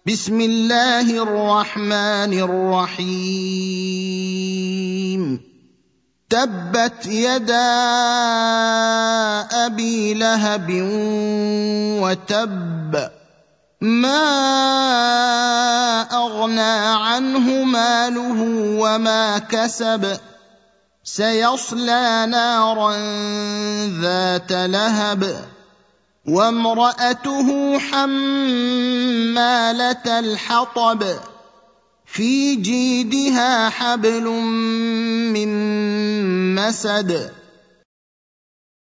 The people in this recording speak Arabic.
بسم الله الرحمن الرحيم تبت يدا أبي لهب وتب ما أغنى عنه ماله وما كسب سيصلى نارا ذات لهب وامرأته حمالة الحطب في جيدها حبل من مسد